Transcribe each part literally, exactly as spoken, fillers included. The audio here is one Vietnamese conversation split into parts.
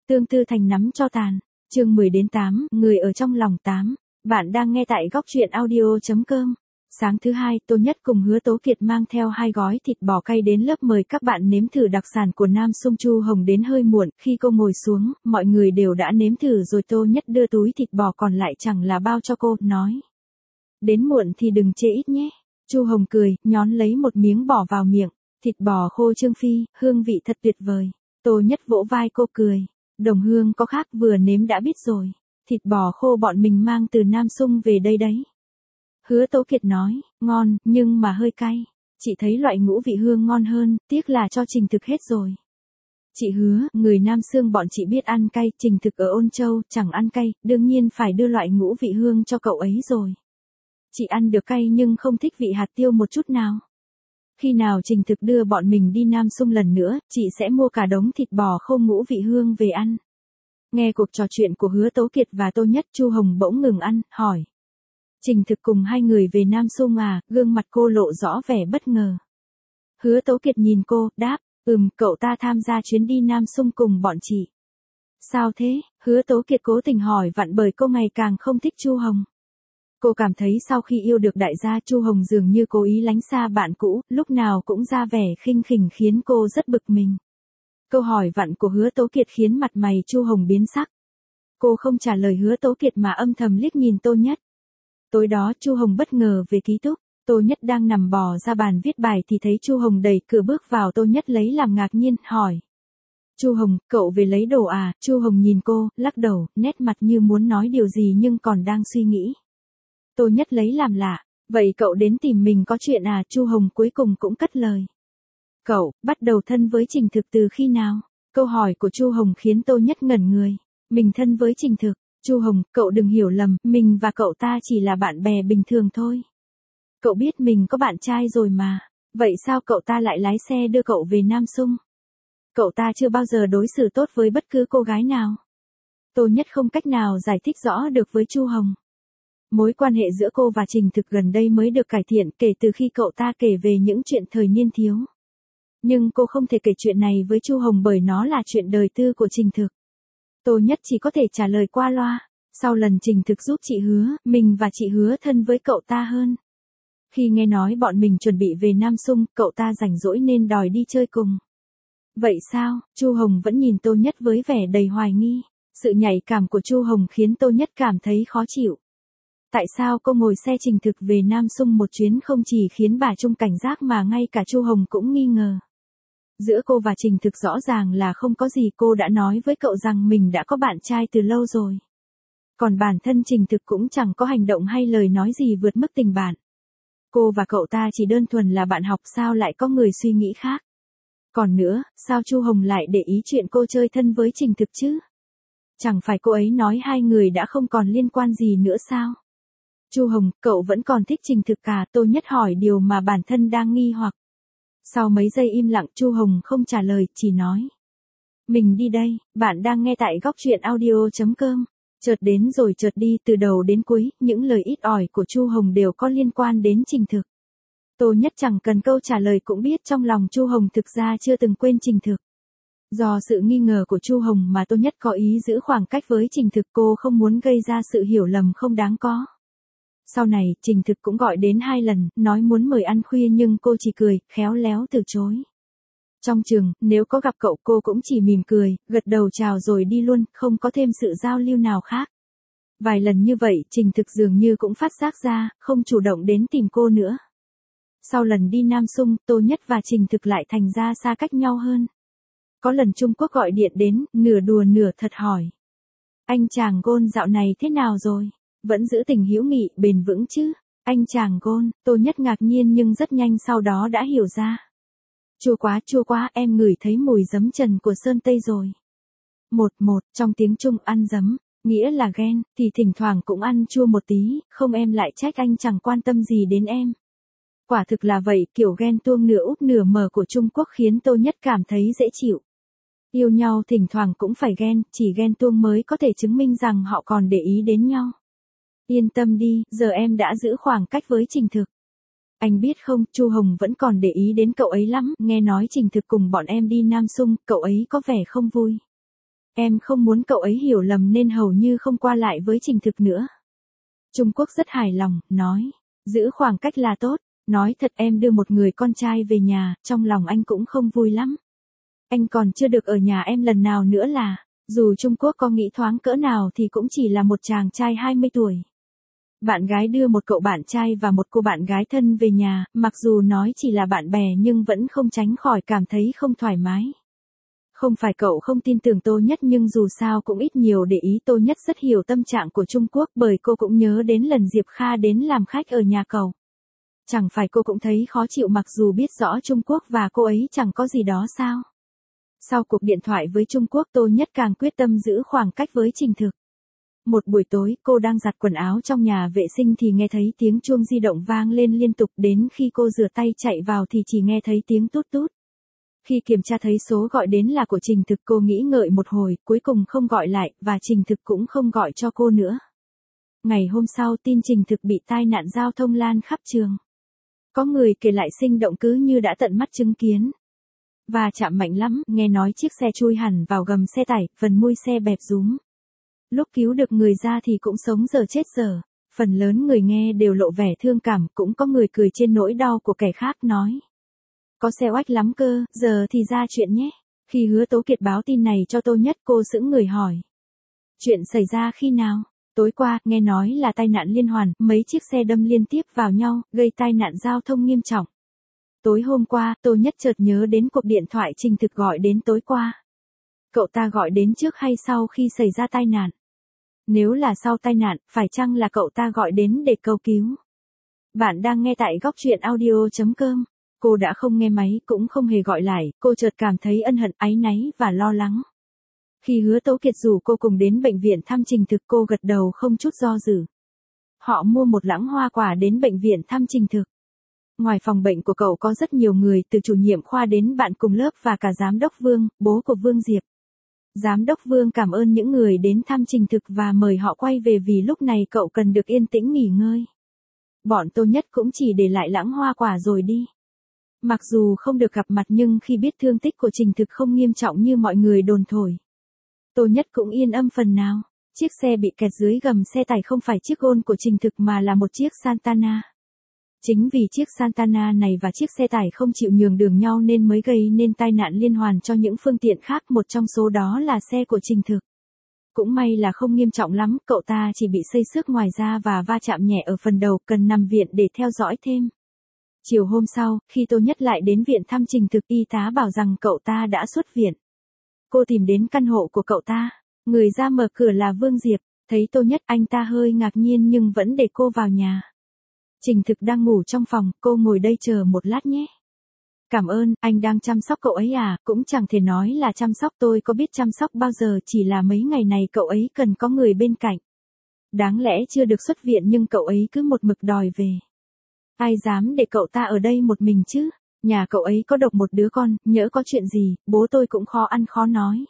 Tương Tư thành nắm cho tàn. Chương mười đến tám, người ở trong lòng tám. Bạn đang nghe tại góc truyện audio chấm com. Sáng thứ hai, Tô Nhất cùng Hứa Tố Kiệt mang theo hai gói thịt bò cay đến lớp mời các bạn nếm thử đặc sản của Nam Sung. Chu Hồng đến hơi muộn, khi cô ngồi xuống, mọi người đều đã nếm thử rồi. Tô Nhất đưa túi thịt bò còn lại chẳng là bao cho cô, nói: đến muộn thì đừng chê ít nhé. Chu Hồng cười, nhón lấy một miếng bỏ vào miệng. Thịt bò khô Trương Phi, hương vị thật tuyệt vời. Tô Nhất vỗ vai cô cười. Đồng hương có khác, vừa nếm đã biết rồi. Thịt bò khô bọn mình mang từ Nam Sung về đây đấy. Hứa Tố Kiệt nói: ngon, nhưng mà hơi cay. Chị thấy loại ngũ vị hương ngon hơn, tiếc là cho Trình Thực hết rồi. Chị Hứa, người Nam Sương bọn chị biết ăn cay, Trình Thực ở Ôn Châu chẳng ăn cay, đương nhiên phải đưa loại ngũ vị hương cho cậu ấy rồi. Chị ăn được cay nhưng không thích vị hạt tiêu một chút nào. Khi nào Trình Thực đưa bọn mình đi Nam Sung lần nữa, chị sẽ mua cả đống thịt bò khô ngũ vị hương về ăn. Nghe cuộc trò chuyện của Hứa Tố Kiệt và Tô Nhất, Chu Hồng bỗng ngừng ăn, hỏi: Trình Thực cùng hai người về Nam Sung à? Gương mặt cô lộ rõ vẻ bất ngờ. Hứa Tố Kiệt nhìn cô, đáp: ừm, cậu ta tham gia chuyến đi Nam Sung cùng bọn chị. Sao thế? Hứa Tố Kiệt cố tình hỏi vặn bởi cô ngày càng không thích Chu Hồng. Cô cảm thấy sau khi yêu được đại gia, Chu Hồng dường như cố ý lánh xa bạn cũ, lúc nào cũng ra vẻ khinh khỉnh khiến cô rất bực mình. Câu hỏi vặn của Hứa Tố Kiệt khiến mặt mày Chu Hồng biến sắc. Cô không trả lời Hứa Tố Kiệt mà âm thầm liếc nhìn Tô Nhất. Tối đó Chu Hồng bất ngờ về ký túc, Tô Nhất đang nằm bò ra bàn viết bài thì thấy Chu Hồng đẩy cửa bước vào. Tô Nhất lấy làm ngạc nhiên, hỏi: Chu Hồng, cậu về lấy đồ à? Chu Hồng nhìn cô, lắc đầu, nét mặt như muốn nói điều gì nhưng còn đang suy nghĩ. Tô Nhất lấy làm lạ: vậy cậu đến tìm mình có chuyện à? Chu Hồng cuối cùng cũng cất lời: cậu bắt đầu thân với Trình Thực từ khi nào? Câu hỏi của Chu Hồng khiến Tô Nhất ngẩn người. Mình thân với Trình Thực? Chu Hồng, cậu đừng hiểu lầm, mình và cậu ta chỉ là bạn bè bình thường thôi. Cậu biết mình có bạn trai rồi mà, vậy sao cậu ta lại lái xe đưa cậu về Nam Sung? Cậu ta chưa bao giờ đối xử tốt với bất cứ cô gái nào. Tô Nhất không cách nào giải thích rõ được với Chu Hồng. Mối quan hệ giữa cô và Trình Thực gần đây mới được cải thiện kể từ khi cậu ta kể về những chuyện thời niên thiếu. Nhưng cô không thể kể chuyện này với Chu Hồng bởi nó là chuyện đời tư của Trình Thực. Tô Nhất chỉ có thể trả lời qua loa: sau lần Trình Thực giúp chị Hứa, mình và chị Hứa thân với cậu ta hơn. Khi nghe nói bọn mình chuẩn bị về Nam Sung, cậu ta rảnh rỗi nên đòi đi chơi cùng. Vậy sao? Chu Hồng vẫn nhìn Tô Nhất với vẻ đầy hoài nghi. Sự nhạy cảm của Chu Hồng khiến Tô Nhất cảm thấy khó chịu. Tại sao cô ngồi xe Trình Thực về Nam Sung một chuyến không chỉ khiến bà Trung cảnh giác mà ngay cả Chu Hồng cũng nghi ngờ. Giữa cô và Trình Thực rõ ràng là không có gì, cô đã nói với cậu rằng mình đã có bạn trai từ lâu rồi. Còn bản thân Trình Thực cũng chẳng có hành động hay lời nói gì vượt mức tình bạn. Cô và cậu ta chỉ đơn thuần là bạn học, sao lại có người suy nghĩ khác? Còn nữa, sao Chu Hồng lại để ý chuyện cô chơi thân với Trình Thực chứ? Chẳng phải cô ấy nói hai người đã không còn liên quan gì nữa sao? Chu Hồng, cậu vẫn còn thích Trình Thực à? Tô Nhất hỏi điều mà bản thân đang nghi hoặc. Sau mấy giây im lặng, Chu Hồng không trả lời, chỉ nói: mình đi đây. Bạn đang nghe tại góc truyện audio chấm com. Chợt đến rồi chợt đi, từ đầu đến cuối, những lời ít ỏi của Chu Hồng đều có liên quan đến Trình Thực. Tô Nhất chẳng cần câu trả lời cũng biết trong lòng Chu Hồng thực ra chưa từng quên Trình Thực. Do sự nghi ngờ của Chu Hồng mà Tô Nhất có ý giữ khoảng cách với Trình Thực, cô không muốn gây ra sự hiểu lầm không đáng có. Sau này, Trình Thực cũng gọi đến hai lần, nói muốn mời ăn khuya nhưng cô chỉ cười, khéo léo từ chối. Trong trường, nếu có gặp cậu cô cũng chỉ mỉm cười, gật đầu chào rồi đi luôn, không có thêm sự giao lưu nào khác. Vài lần như vậy, Trình Thực dường như cũng phát giác ra, không chủ động đến tìm cô nữa. Sau lần đi Nam Sung, Tô Nhất và Trình Thực lại thành ra xa cách nhau hơn. Có lần Trung Quốc gọi điện đến, nửa đùa nửa thật hỏi: anh chàng Gôn dạo này thế nào rồi? Vẫn giữ tình hữu nghị, bền vững chứ? Anh chàng Gôn, Tô Nhất ngạc nhiên nhưng rất nhanh sau đó đã hiểu ra. Chua quá, chua quá, em ngửi thấy mùi giấm trần của Sơn Tây rồi. Một một, trong tiếng Trung ăn giấm, nghĩa là ghen, thì thỉnh thoảng cũng ăn chua một tí, không em lại trách anh chẳng quan tâm gì đến em. Quả thực là vậy, kiểu ghen tuông nửa úp nửa mở của Trung Quốc khiến Tô Nhất cảm thấy dễ chịu. Yêu nhau thỉnh thoảng cũng phải ghen, chỉ ghen tuông mới có thể chứng minh rằng họ còn để ý đến nhau. Yên tâm đi, giờ em đã giữ khoảng cách với Trình Thực. Anh biết không, Chu Hồng vẫn còn để ý đến cậu ấy lắm, nghe nói Trình Thực cùng bọn em đi Nam Sung, cậu ấy có vẻ không vui. Em không muốn cậu ấy hiểu lầm nên hầu như không qua lại với Trình Thực nữa. Trung Quốc rất hài lòng, nói. Giữ khoảng cách là tốt. Nói thật em đưa một người con trai về nhà, trong lòng anh cũng không vui lắm. Anh còn chưa được ở nhà em lần nào nữa là, dù Trung Quốc có nghĩ thoáng cỡ nào thì cũng chỉ là một chàng trai hai mươi tuổi. Bạn gái đưa một cậu bạn trai và một cô bạn gái thân về nhà, mặc dù nói chỉ là bạn bè nhưng vẫn không tránh khỏi cảm thấy không thoải mái. Không phải cậu không tin tưởng Tô Nhất nhưng dù sao cũng ít nhiều để ý. Tô Nhất rất hiểu tâm trạng của Trung Quốc bởi cô cũng nhớ đến lần Diệp Kha đến làm khách ở nhà cậu. Chẳng phải cô cũng thấy khó chịu mặc dù biết rõ Trung Quốc và cô ấy chẳng có gì đó sao? Sau cuộc điện thoại với Trung Quốc Tô Nhất càng quyết tâm giữ khoảng cách với Trình Thực. Một buổi tối cô đang giặt quần áo trong nhà vệ sinh thì nghe thấy tiếng chuông di động vang lên liên tục, đến khi cô rửa tay chạy vào thì chỉ nghe thấy tiếng tút tút. Khi kiểm tra thấy số gọi đến là của Trình Thực cô nghĩ ngợi một hồi, cuối cùng không gọi lại, và Trình Thực cũng không gọi cho cô nữa. Ngày hôm sau tin Trình Thực bị tai nạn giao thông lan khắp trường. Có người kể lại sinh động cứ như đã tận mắt chứng kiến. Và chạm mạnh lắm, nghe nói chiếc xe chui hẳn vào gầm xe tải, phần mui xe bẹp rúm. Lúc cứu được người ra thì cũng sống dở chết dở. Phần lớn người nghe đều lộ vẻ thương cảm, cũng có người cười trên nỗi đau của kẻ khác nói. Có xe oách lắm cơ, giờ thì ra chuyện nhé. Khi Hứa Tố Kiệt báo tin này cho Tô Nhất cô sững người hỏi. Chuyện xảy ra khi nào? Tối qua, nghe nói là tai nạn liên hoàn, mấy chiếc xe đâm liên tiếp vào nhau, gây tai nạn giao thông nghiêm trọng. Tối hôm qua, Tô Nhất chợt nhớ đến cuộc điện thoại Trình Thực gọi đến tối qua. Cậu ta gọi đến trước hay sau khi xảy ra tai nạn? Nếu là sau tai nạn, phải chăng là cậu ta gọi đến để cầu cứu? Bạn đang nghe tại góc truyện audio chấm com. Cô đã không nghe máy, cũng không hề gọi lại, cô chợt cảm thấy ân hận, áy náy và lo lắng. Khi Hứa Tố Kiệt rủ cô cùng đến bệnh viện thăm Trình Thực cô gật đầu không chút do dự. Họ mua một lẵng hoa quả đến bệnh viện thăm Trình Thực. Ngoài phòng bệnh của cậu có rất nhiều người, từ chủ nhiệm khoa đến bạn cùng lớp và cả giám đốc Vương, bố của Vương Diệp. Giám đốc Vương cảm ơn những người đến thăm Trình Thực và mời họ quay về vì lúc này cậu cần được yên tĩnh nghỉ ngơi. Bọn Tô Nhất cũng chỉ để lại lẵng hoa quả rồi đi. Mặc dù không được gặp mặt nhưng khi biết thương tích của Trình Thực không nghiêm trọng như mọi người đồn thổi, Tô Nhất cũng yên âm phần nào. Chiếc xe bị kẹt dưới gầm xe tải không phải chiếc Gol của Trình Thực mà là một chiếc Santana. Chính vì chiếc Santana này và chiếc xe tải không chịu nhường đường nhau nên mới gây nên tai nạn liên hoàn cho những phương tiện khác, một trong số đó là xe của Trình Thực. Cũng may là không nghiêm trọng lắm, cậu ta chỉ bị xây xước ngoài da và va chạm nhẹ ở phần đầu, cần nằm viện để theo dõi thêm. Chiều hôm sau, khi Tô Nhất lại đến viện thăm Trình Thực, y tá bảo rằng cậu ta đã xuất viện. Cô tìm đến căn hộ của cậu ta. Người ra mở cửa là Vương Diệp. Thấy Tô Nhất anh ta hơi ngạc nhiên nhưng vẫn để cô vào nhà. Trình Thực đang ngủ trong phòng, cô ngồi đây chờ một lát nhé. Cảm ơn, anh đang chăm sóc cậu ấy à? Cũng chẳng thể nói là chăm sóc, tôi có biết chăm sóc bao giờ, chỉ là mấy ngày này cậu ấy cần có người bên cạnh. Đáng lẽ chưa được xuất viện nhưng cậu ấy cứ một mực đòi về. Ai dám để cậu ta ở đây một mình chứ? Nhà cậu ấy có độc một đứa con, nhỡ có chuyện gì, bố tôi cũng khó ăn khó nói.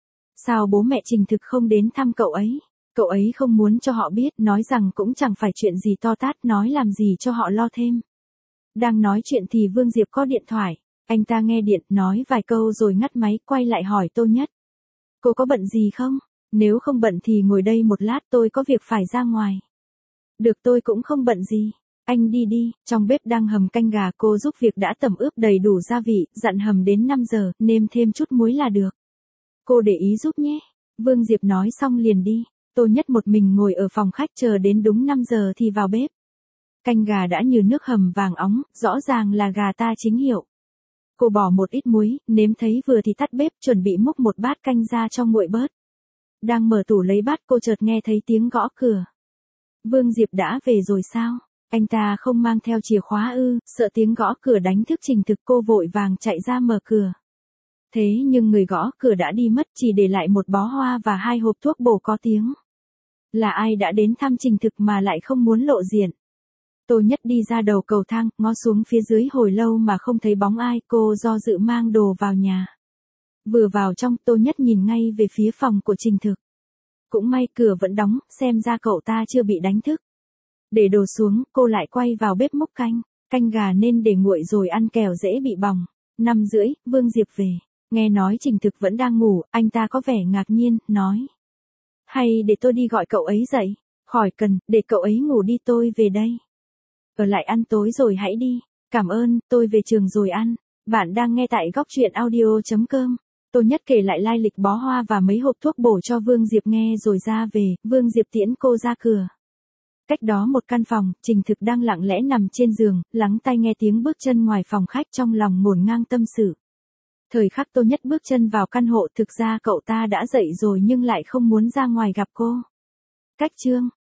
Sao bố mẹ Trình Thực không đến thăm cậu ấy? Cậu ấy không muốn cho họ biết, nói rằng cũng chẳng phải chuyện gì to tát, nói làm gì cho họ lo thêm. Đang nói chuyện thì Vương Diệp có điện thoại. Anh ta nghe điện, nói vài câu rồi ngắt máy, quay lại hỏi Tô Nhất. Cô có bận gì không? Nếu không bận thì ngồi đây một lát, tôi có việc phải ra ngoài. Được, tôi cũng không bận gì. Anh đi đi. Trong bếp đang hầm canh gà, cô giúp việc đã tẩm ướp đầy đủ gia vị, dặn hầm đến năm giờ, nêm thêm chút muối là được. Cô để ý giúp nhé. Vương Diệp nói xong liền đi. Tô Nhất một mình ngồi ở phòng khách chờ đến đúng năm giờ thì vào bếp. Canh gà đã như nước hầm vàng óng, rõ ràng là gà ta chính hiệu. Cô bỏ một ít muối, nếm thấy vừa thì tắt bếp, chuẩn bị múc một bát canh ra cho nguội bớt. Đang mở tủ lấy bát cô chợt nghe thấy tiếng gõ cửa. Vương Diệp đã về rồi sao? Anh ta không mang theo chìa khóa ư? Sợ tiếng gõ cửa đánh thức Trình Thực, cô vội vàng chạy ra mở cửa. Thế nhưng người gõ cửa đã đi mất, chỉ để lại một bó hoa và hai hộp thuốc bổ có tiếng. Là ai đã đến thăm Trình Thực mà lại không muốn lộ diện? Tô Nhất đi ra đầu cầu thang, ngó xuống phía dưới hồi lâu mà không thấy bóng ai, cô do dự mang đồ vào nhà. Vừa vào trong, Tô Nhất nhìn ngay về phía phòng của Trình Thực. Cũng may cửa vẫn đóng, xem ra cậu ta chưa bị đánh thức. Để đồ xuống, cô lại quay vào bếp múc canh. Canh gà nên để nguội rồi ăn kẻo dễ bị bỏng. Năm rưỡi, Vương Diệp về. Nghe nói Trình Thực vẫn đang ngủ, anh ta có vẻ ngạc nhiên, nói. Hay để tôi đi gọi cậu ấy dậy? Khỏi cần, để cậu ấy ngủ đi tôi về đây. Ở lại ăn tối rồi hãy đi. Cảm ơn, tôi về trường rồi ăn. Bạn đang nghe tại góc truyện audio.com. Tô Nhất kể lại lai lịch bó hoa và mấy hộp thuốc bổ cho Vương Diệp nghe rồi ra về, Vương Diệp tiễn cô ra cửa. Cách đó một căn phòng, Trình Thực đang lặng lẽ nằm trên giường, lắng tai nghe tiếng bước chân ngoài phòng khách trong lòng ngổn ngang tâm sự. Thời khắc Tô Nhất bước chân vào căn hộ thực ra cậu ta đã dậy rồi nhưng lại không muốn ra ngoài gặp cô. Cách chương